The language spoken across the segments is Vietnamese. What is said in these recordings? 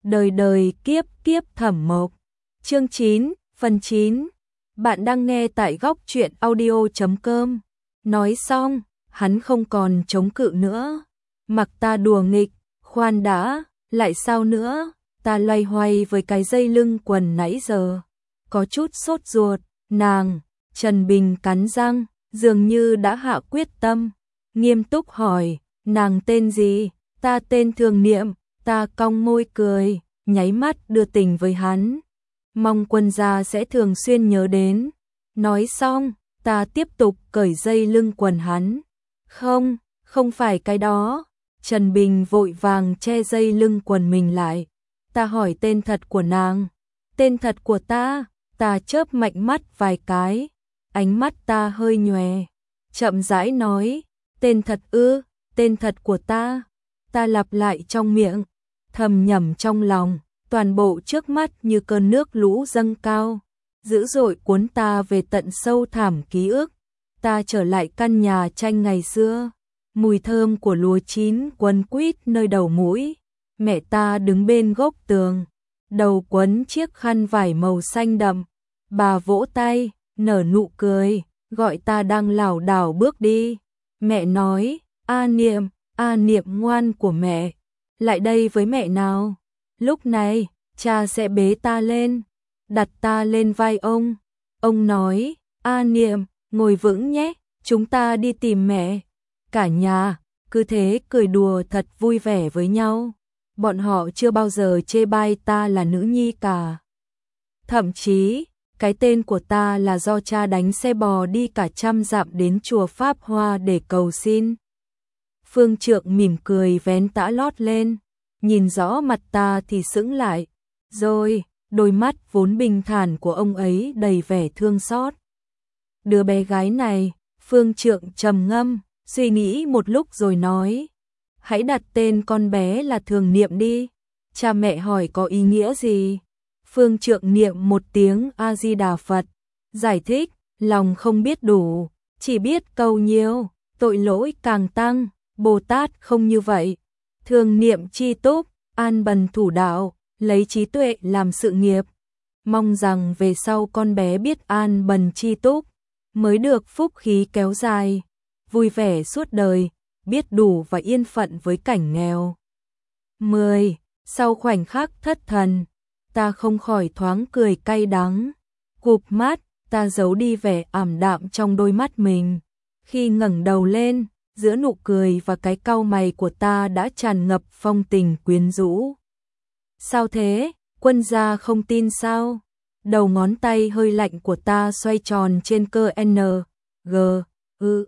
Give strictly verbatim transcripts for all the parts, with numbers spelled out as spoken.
Đời đời kiếp kiếp Thẩm Mộc. Chương chín, phần chín. Bạn đang nghe tại góc truyện audio chấm com. Nói xong, hắn không còn chống cự nữa. Mặc ta đùa nghịch, khoan đã, lại sao nữa? Ta loay hoay với cái dây lưng quần nãy giờ, có chút sốt ruột. Nàng, Trần Bình cắn răng, dường như đã hạ quyết tâm, nghiêm túc hỏi, nàng tên gì? Ta tên Thường Niệm. Ta cong môi cười, nháy mắt đưa tình với hắn. Mong quân gia sẽ thường xuyên nhớ đến. Nói xong, ta tiếp tục cởi dây lưng quần hắn. Không, không phải cái đó. Trần Bình vội vàng che dây lưng quần mình lại. Ta hỏi tên thật của nàng. Tên thật của ta. Ta chớp mạnh mắt vài cái. Ánh mắt ta hơi nhòe. Chậm rãi nói. Tên thật ư, tên thật của ta. Ta lặp lại trong miệng. Thầm nhẩm trong lòng. Toàn bộ trước mắt như cơn nước lũ dâng cao, dữ dội cuốn ta về tận sâu thẳm ký ức. Ta trở lại căn nhà tranh ngày xưa, mùi thơm của lúa chín quấn quýt nơi đầu mũi. Mẹ ta đứng bên gốc tường, đầu quấn chiếc khăn vải màu xanh đậm. Bà vỗ tay, nở nụ cười, gọi ta đang lảo đảo bước đi. Mẹ nói, A Niệm, A Niệm ngoan của mẹ, lại đây với mẹ nào. Lúc này, cha sẽ bế ta lên, đặt ta lên vai ông. Ông nói, A Niệm, ngồi vững nhé, chúng ta đi tìm mẹ. Cả nhà, cứ thế cười đùa thật vui vẻ với nhau. Bọn họ chưa bao giờ chê bai ta là nữ nhi cả. Thậm chí, cái tên của ta là do cha đánh xe bò đi cả trăm dặm đến chùa Pháp Hoa để cầu xin. Phương Trượng mỉm cười vén tã lót lên. Nhìn rõ mặt ta thì sững lại, rồi đôi mắt vốn bình thản của ông ấy đầy vẻ thương xót. Đứa bé gái này, Phương Trượng trầm ngâm, suy nghĩ một lúc rồi nói, hãy đặt tên con bé là Thường Niệm đi. Cha mẹ hỏi có ý nghĩa gì? Phương Trượng niệm một tiếng A Di Đà Phật, giải thích, lòng không biết đủ, chỉ biết cầu nhiều, tội lỗi càng tăng, Bồ Tát không như vậy. Thường niệm chi túc, an bần thủ đạo, lấy trí tuệ làm sự nghiệp. Mong rằng về sau con bé biết an bần chi túc, mới được phúc khí kéo dài, vui vẻ suốt đời, biết đủ và yên phận với cảnh nghèo. mười. Sau khoảnh khắc thất thần, ta không khỏi thoáng cười cay đắng. Cụp mắt, ta giấu đi vẻ ảm đạm trong đôi mắt mình. Khi ngẩng đầu lên, giữa nụ cười và cái cau mày của ta đã tràn ngập phong tình quyến rũ. Sao thế, quân gia không tin sao? Đầu ngón tay hơi lạnh của ta xoay tròn trên cơ N, G, ư,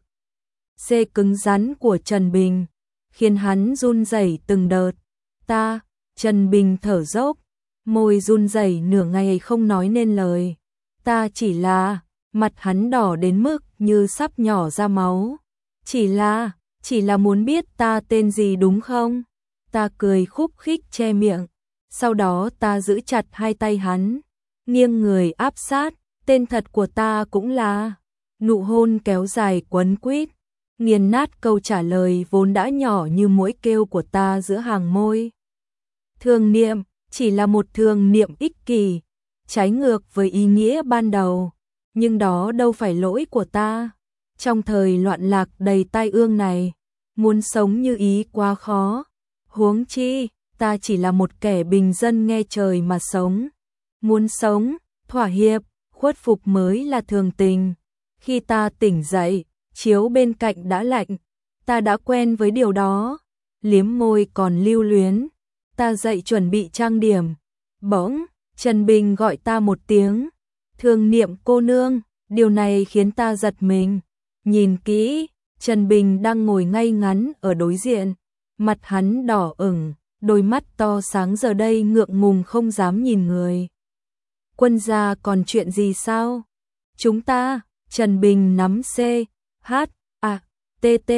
C cứng rắn của Trần Bình, khiến hắn run rẩy từng đợt. Ta, Trần Bình thở dốc, môi run rẩy nửa ngày không nói nên lời. Ta chỉ là, mặt hắn đỏ đến mức như sắp nhỏ ra máu. Chỉ là, chỉ là muốn biết ta tên gì đúng không? Ta cười khúc khích che miệng. Sau đó ta giữ chặt hai tay hắn, nghiêng người áp sát. Tên thật của ta cũng là. Nụ hôn kéo dài quấn quýt, nghiền nát câu trả lời vốn đã nhỏ như mũi kêu của ta giữa hàng môi. Thường Niệm, chỉ là một thường niệm ích kỷ, trái ngược với ý nghĩa ban đầu. Nhưng đó đâu phải lỗi của ta. Trong thời loạn lạc đầy tai ương này, muốn sống như ý quá khó. Huống chi, ta chỉ là một kẻ bình dân nghe trời mà sống. Muốn sống, thỏa hiệp, khuất phục mới là thường tình. Khi ta tỉnh dậy, chiếu bên cạnh đã lạnh. Ta đã quen với điều đó. Liếm môi còn lưu luyến. Ta dậy chuẩn bị trang điểm. Bỗng, Trần Bình gọi ta một tiếng. Thường Niệm cô nương, điều này khiến ta giật mình. Nhìn kỹ, Trần Bình đang ngồi ngay ngắn ở đối diện, mặt hắn đỏ ửng, đôi mắt to sáng giờ đây ngượng ngùng không dám nhìn người. Quân gia còn chuyện gì sao? Chúng ta, Trần Bình nắm C, H, A, T, T,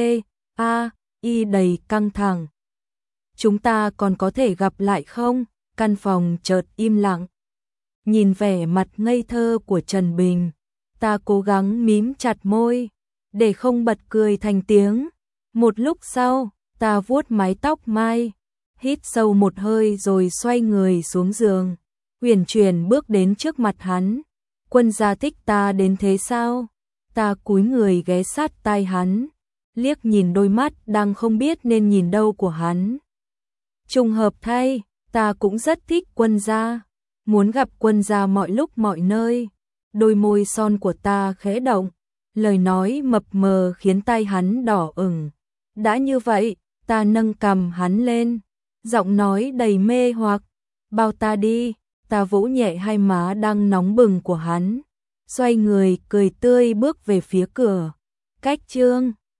A, I đầy căng thẳng. Chúng ta còn có thể gặp lại không? Căn phòng chợt im lặng. Nhìn vẻ mặt ngây thơ của Trần Bình, ta cố gắng mím chặt môi để không bật cười thành tiếng. Một lúc sau, ta vuốt mái tóc mai, hít sâu một hơi rồi xoay người xuống giường, uyển chuyển bước đến trước mặt hắn. Quân gia thích ta đến thế sao? Ta cúi người ghé sát tai hắn, liếc nhìn đôi mắt đang không biết nên nhìn đâu của hắn. Trùng hợp thay, ta cũng rất thích quân gia, muốn gặp quân gia mọi lúc mọi nơi. Đôi môi son của ta khẽ động, lời nói mập mờ khiến tai hắn đỏ ửng. Đã như vậy, ta nâng cằm hắn lên, giọng nói đầy mê hoặc, bao ta đi. Ta vỗ nhẹ hai má đang nóng bừng của hắn, xoay người cười tươi bước về phía cửa. Cách chương